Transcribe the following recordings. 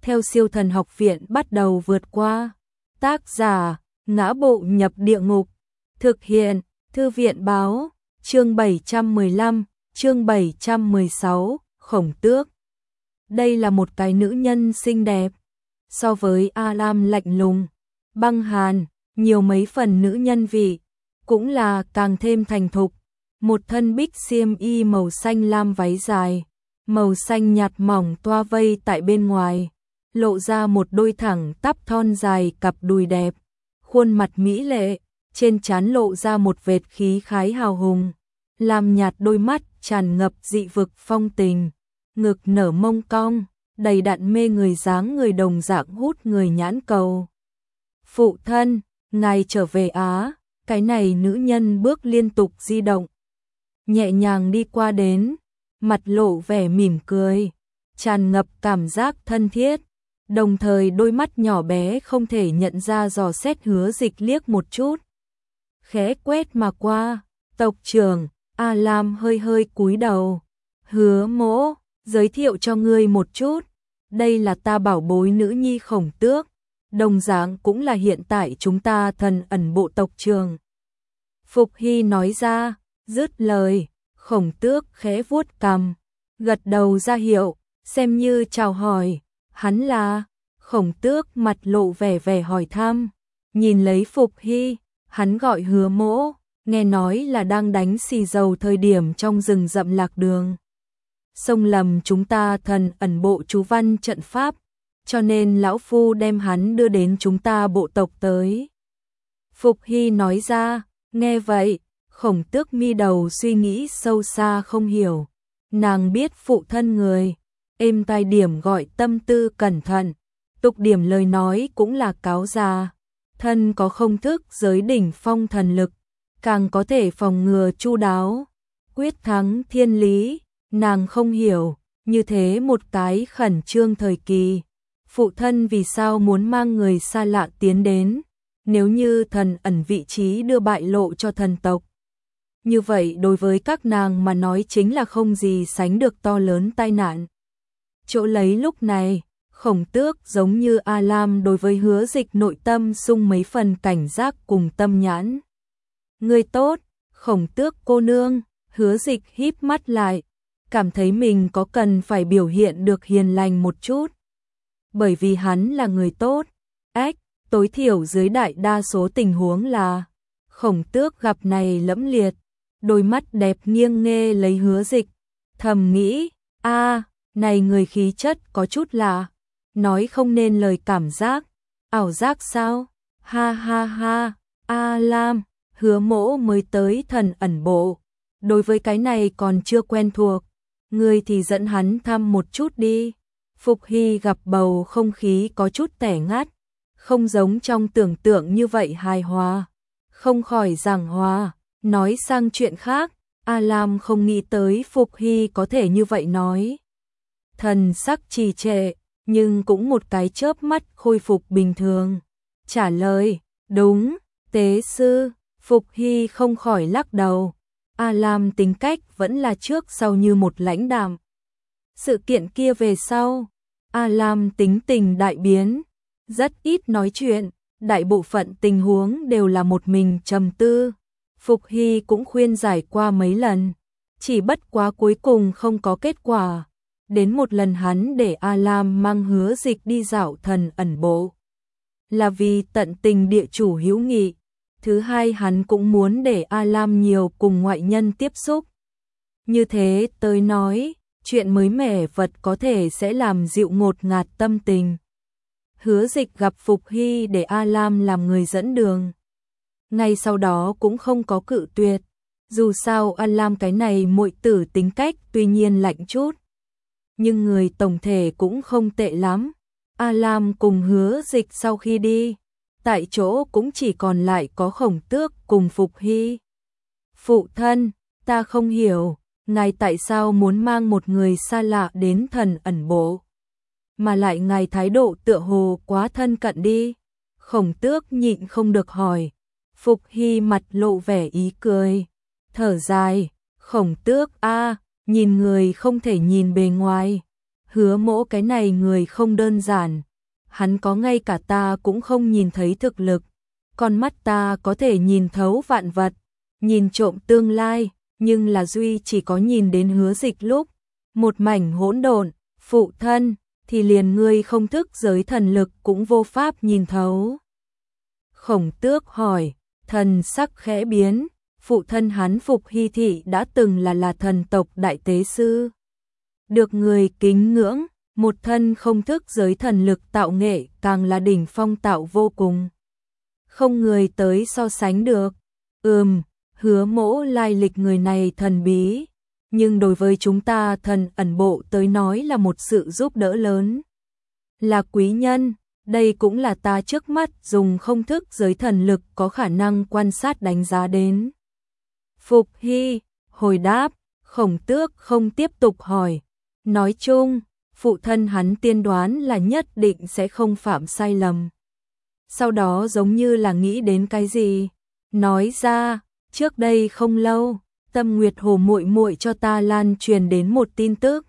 theo Siêu Thần Học Viện bắt đầu vượt qua. Tác giả: Ngã Bộ Nhập Địa Ngục. Thực hiện: Thư viện báo. Chương 715, chương 716, Khổng Tước. Đây là một cái nữ nhân xinh đẹp. So với A Lam lạnh lùng, băng hàn, nhiều mấy phần nữ nhân vị, cũng là càng thêm thành thục. Một thân bích xiêm y màu xanh lam váy dài, màu xanh nhạt mỏng toa vây tại bên ngoài, lộ ra một đôi thẳng tắp thon dài cặp đùi đẹp, khuôn mặt mỹ lệ, trên trán lộ ra một vệt khí khái hào hùng, lam nhạt đôi mắt tràn ngập dị vực phong tình, ngực nở mông cong, đầy đặn mê người dáng người đồng dạng hút người nhãn cầu. Phụ thân, ngài trở về á. Cái này nữ nhân bước liên tục di động, nhẹ nhàng đi qua đến, mặt lộ vẻ mỉm cười, tràn ngập cảm giác thân thiết, đồng thời đôi mắt nhỏ bé không thể nhận ra dò xét Hứa Dịch liếc một chút. Khẽ quét mà qua, tộc trưởng. A Lam hơi hơi cúi đầu. Hứa Mỗ, giới thiệu cho ngươi một chút, đây là ta bảo bối nữ nhi Khổng Tước, đồng dạng cũng là hiện tại chúng ta Thần Ẩn Bộ tộc trưởng. Phục Hy nói ra, dứt lời, Khổng Tước khẽ vuốt cằm, gật đầu ra hiệu, xem như chào hỏi. Hắn là? Khổng Tước mặt lộ vẻ hỏi thăm, nhìn lấy Phục Hy, hắn gọi Hứa Mỗ, nghe nói là đang đánh xì dầu thời điểm trong rừng rậm lạc đường. Xông lầm chúng ta Thần Ẩn Bộ chú văn trận pháp, cho nên lão phu đem hắn đưa đến chúng ta bộ tộc tới. Phục Hy nói ra, nghe vậy, Khổng Tước mi đầu suy nghĩ sâu xa không hiểu. Nàng biết phụ thân người, êm tai điểm gọi tâm tư cẩn thận, tục điểm lời nói cũng là cáo già. Thân có không thức giới đỉnh phong thần lực, càng có thể phòng ngừa chu đáo, quyết thắng thiên lý. Nàng không hiểu, như thế một cái khẩn trương thời kỳ, phụ thân vì sao muốn mang người xa lạ tiến đến, nếu như Thần Ẩn vị trí đưa bại lộ cho thần tộc. Như vậy đối với các nàng mà nói chính là không gì sánh được to lớn tai nạn. Chỗ lấy lúc này, Khổng Tước giống như A Lam đối với Hứa Dịch nội tâm sung mấy phần cảnh giác cùng tâm nhãn. Người tốt, Khổng Tước cô nương. Hứa Dịch híp mắt lại, cảm thấy mình có cần phải biểu hiện được hiền lành một chút. Bởi vì hắn là người tốt, tối thiểu dưới đại đa số tình huống là. Khổng Tước gặp này lẫm liệt, đôi mắt đẹp nghiêng nghe lấy Hứa Dịch, thầm nghĩ, này người khí chất có chút lạ, nói không nên lời cảm giác, ảo giác sao? Ha ha ha, A Lam, Hứa Mỗ mới tới Thần Ẩn Bộ, đối với cái này còn chưa quen thuộc, ngươi thì dẫn hắn thăm một chút đi. Phục Hy gặp bầu không khí có chút tẻ ngắt, không giống trong tưởng tượng như vậy hài hòa, không khỏi giảng hòa. Nói sang chuyện khác, A Lam không nghĩ tới Phục Hy có thể như vậy nói. Thần sắc trì trệ, nhưng cũng một cái chớp mắt khôi phục bình thường. Trả lời, đúng, tế sư. Phục Hy không khỏi lắc đầu. A Lam tính cách vẫn là trước sau như một lãnh đạm. Sự kiện kia về sau, A Lam tính tình đại biến, rất ít nói chuyện, đại bộ phận tình huống đều là một mình trầm tư. Phục Hy cũng khuyên giải qua mấy lần, chỉ bất quá cuối cùng không có kết quả. Đến một lần hắn để A Lam mang Hứa Dịch đi dạo Thần Ẩn Bộ, là vì tận tình địa chủ hữu nghị. Thứ hai, hắn cũng muốn để A Lam nhiều cùng ngoại nhân tiếp xúc. Như thế tới nói, chuyện mới mẻ vật có thể sẽ làm dịu ngột ngạt tâm tình. Hứa Dịch gặp Phục Hy để A Lam làm người dẫn đường. Ngay sau đó cũng không có cự tuyệt. Dù sao A Lam cái này muội tử tính cách tuy nhiên lạnh chút, nhưng người tổng thể cũng không tệ lắm. A Lam cùng Hứa Dịch sau khi đi, tại chỗ cũng chỉ còn lại có Khổng Tước cùng Phục Hy. Phụ thân, ta không hiểu, ngài tại sao muốn mang một người xa lạ đến Thần Ẩn Bộ, mà lại ngài thái độ tựa hồ quá thân cận đi. Khổng Tước nhịn không được hỏi. Phục Hy mặt lộ vẻ ý cười, thở dài, Khổng Tước nhìn người không thể nhìn bề ngoài. Hứa Mỗ cái này người không đơn giản, hắn có ngay cả ta cũng không nhìn thấy thực lực, con mắt ta có thể nhìn thấu vạn vật, nhìn trộm tương lai, nhưng là duy chỉ có nhìn đến Hứa Dịch lúc một mảnh hỗn độn, phụ thân, thì liền ngươi không thức giới thần lực cũng vô pháp nhìn thấu. Khổng Tước hỏi, thần sắc khẽ biến, phụ thân hắn Phục Hy Thị đã từng là thần tộc đại tế sư. Được người kính ngưỡng, một thân không thức giới thần lực tạo nghệ càng là đỉnh phong tạo vô cùng. Không người tới so sánh được. Hứa Mỗ lai lịch người này thần bí, nhưng đối với chúng ta thần ẩn bộ tới nói là một sự giúp đỡ lớn. Là quý nhân, đây cũng là ta trước mắt dùng không thức giới thần lực có khả năng quan sát đánh giá đến. Phục Hy hồi đáp, Khổng Tước không tiếp tục hỏi. Nói chung, phụ thân hắn tiên đoán là nhất định sẽ không phạm sai lầm. Sau đó giống như là nghĩ đến cái gì, nói ra, trước đây không lâu, Tâm Nguyệt Hồ muội muội cho ta lan truyền đến một tin tức.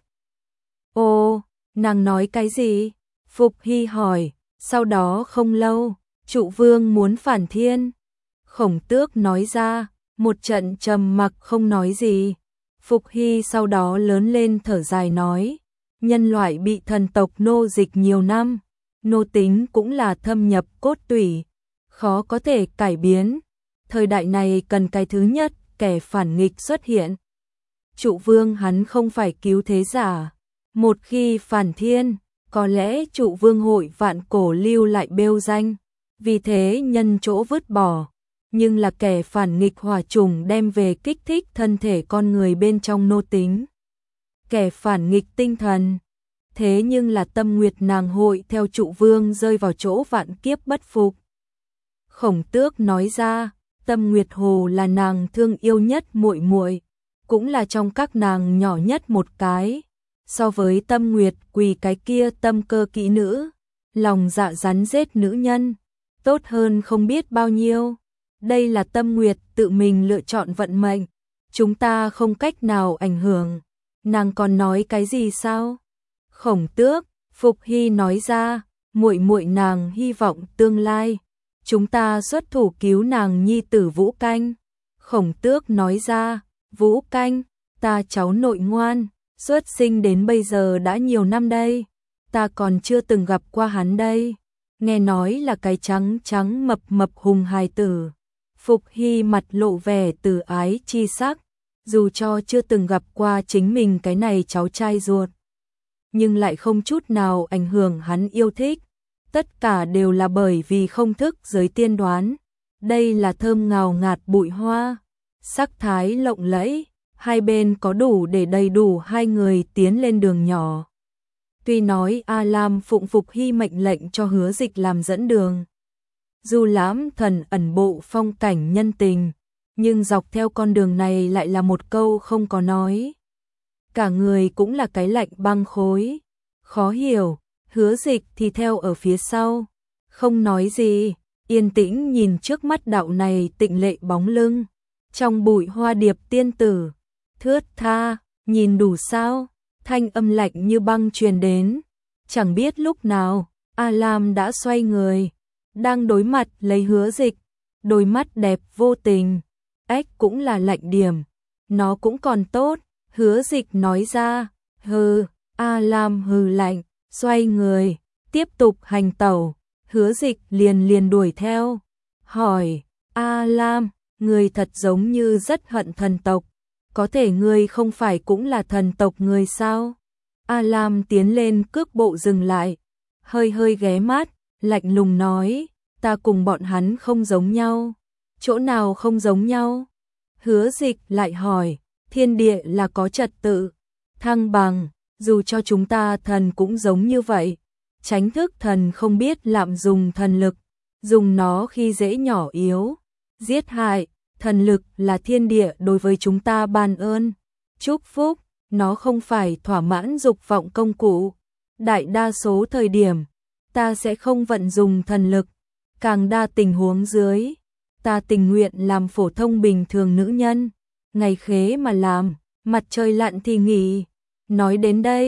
Ồ, nàng nói cái gì? Phục Hy hỏi, sau đó không lâu, Trụ Vương muốn phản thiên. Khổng Tước nói ra, một trận trầm mặc không nói gì. Phục Hy sau đó lớn lên thở dài nói, nhân loại bị thần tộc nô dịch nhiều năm, nô tính cũng là thâm nhập cốt tủy, khó có thể cải biến. Thời đại này cần cái thứ nhất, kẻ phản nghịch xuất hiện. Trụ Vương hắn không phải cứu thế giả, một khi phản thiên, có lẽ Trụ Vương hội vạn cổ lưu lại bêu danh, vì thế nhân chỗ vứt bỏ. Nhưng là kẻ phản nghịch hỏa trùng đem về kích thích thân thể con người bên trong nô tính. Kẻ phản nghịch tinh thần. Thế nhưng là Tâm Nguyệt nàng hội theo Trụ Vương rơi vào chỗ vạn kiếp bất phục. Khổng Tước nói ra, Tâm Nguyệt Hồ là nàng thương yêu nhất muội muội, cũng là trong các nàng nhỏ nhất một cái. So với Tâm Nguyệt Quỳ cái kia tâm cơ kỹ nữ, lòng dạ rắn rết nữ nhân, tốt hơn không biết bao nhiêu. Đây là Tâm Nguyệt tự mình lựa chọn vận mệnh, chúng ta không cách nào ảnh hưởng. Nàng còn nói cái gì sao? Khổng Tước, Phục Hy nói ra, muội muội nàng hy vọng tương lai, chúng ta xuất thủ cứu nàng nhi tử Vũ Canh. Khổng Tước nói ra, Vũ Canh, ta cháu nội ngoan, xuất sinh đến bây giờ đã nhiều năm đây, ta còn chưa từng gặp qua hắn đây. Nghe nói là cái trắng trắng mập mập hùng hài tử. Phục Hy mặt lộ vẻ từ ái chi sắc, dù cho chưa từng gặp qua chính mình cái này cháu trai ruột, nhưng lại không chút nào ảnh hưởng hắn yêu thích. Tất cả đều là bởi vì không thức giới tiên đoán. Đây là thơm ngào ngạt bụi hoa, sắc thái lộng lẫy, hai bên có đủ để đầy đủ hai người tiến lên đường nhỏ. Tuy nói A Lam phụng Phục Hy mệnh lệnh cho Hứa Dịch làm dẫn đường, dù lãm thần ẩn bộ phong cảnh nhân tình, nhưng dọc theo con đường này lại là một câu không có nói. Cả người cũng là cái lạnh băng khối, khó hiểu. Hứa Dịch thì theo ở phía sau, không nói gì, yên tĩnh nhìn trước mắt đạo này tịnh lệ bóng lưng. Trong bụi hoa điệp tiên tử, thướt tha, nhìn đủ sao, thanh âm lạnh như băng truyền đến. Chẳng biết lúc nào, A Lam đã xoay người, đang đối mặt lấy Hứa Dịch, đôi mắt đẹp vô tình, ếch cũng là lạnh điểm, nó cũng còn tốt. Hứa Dịch nói ra, hừ. A Lam hừ lạnh, xoay người, tiếp tục hành tẩu. Hứa Dịch liền đuổi theo, hỏi, A Lam, ngươi thật giống như rất hận thần tộc, có thể ngươi không phải cũng là thần tộc người sao? A Lam tiến lên cước bộ dừng lại, hơi ghé mắt, lạnh lùng nói, ta cùng bọn hắn không giống nhau. Chỗ nào không giống nhau? Hứa Dịch lại hỏi, thiên địa là có trật tự, thăng bằng, dù cho chúng ta thần cũng giống như vậy. Tránh thức thần không biết lạm dùng thần lực, dùng nó khi dễ nhỏ yếu, giết hại. Thần lực là thiên địa đối với chúng ta ban ơn, chúc phúc, nó không phải thỏa mãn dục vọng công cụ. Đại đa số thời điểm, ta sẽ không vận dùng thần lực, càng đa tình huống dưới, ta tình nguyện làm phổ thông bình thường nữ nhân, ngày khế mà làm, mặt trời lặn thì nghỉ. Nói đến đây,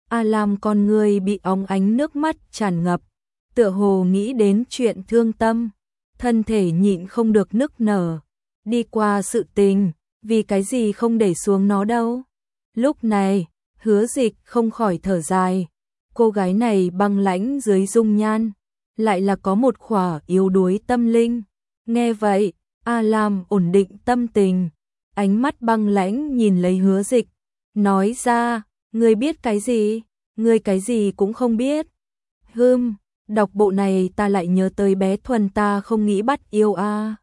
A Lam con người bị óng ánh nước mắt tràn ngập, tựa hồ nghĩ đến chuyện thương tâm, thân thể nhịn không được nức nở. Đi qua sự tình, vì cái gì không để xuống nó đâu. Lúc này, Hứa Dịch không khỏi thở dài. Cô gái này băng lãnh dưới dung nhan, lại là có một khỏa yếu đuối tâm linh. Nghe vậy, A Lam ổn định tâm tình, ánh mắt băng lãnh nhìn lấy Hứa Dịch, nói ra, ngươi biết cái gì? Ngươi cái gì cũng không biết. Đọc bộ này ta lại nhớ tới bé Thuần ta không nghĩ bắt yêu a.